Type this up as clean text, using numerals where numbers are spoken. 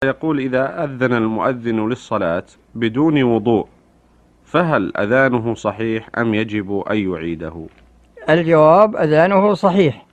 يقول: إذا أذن المؤذن للصلاة بدون وضوء فهل أذانه صحيح أم يجب أن يعيده؟ الجواب: أذانه صحيح.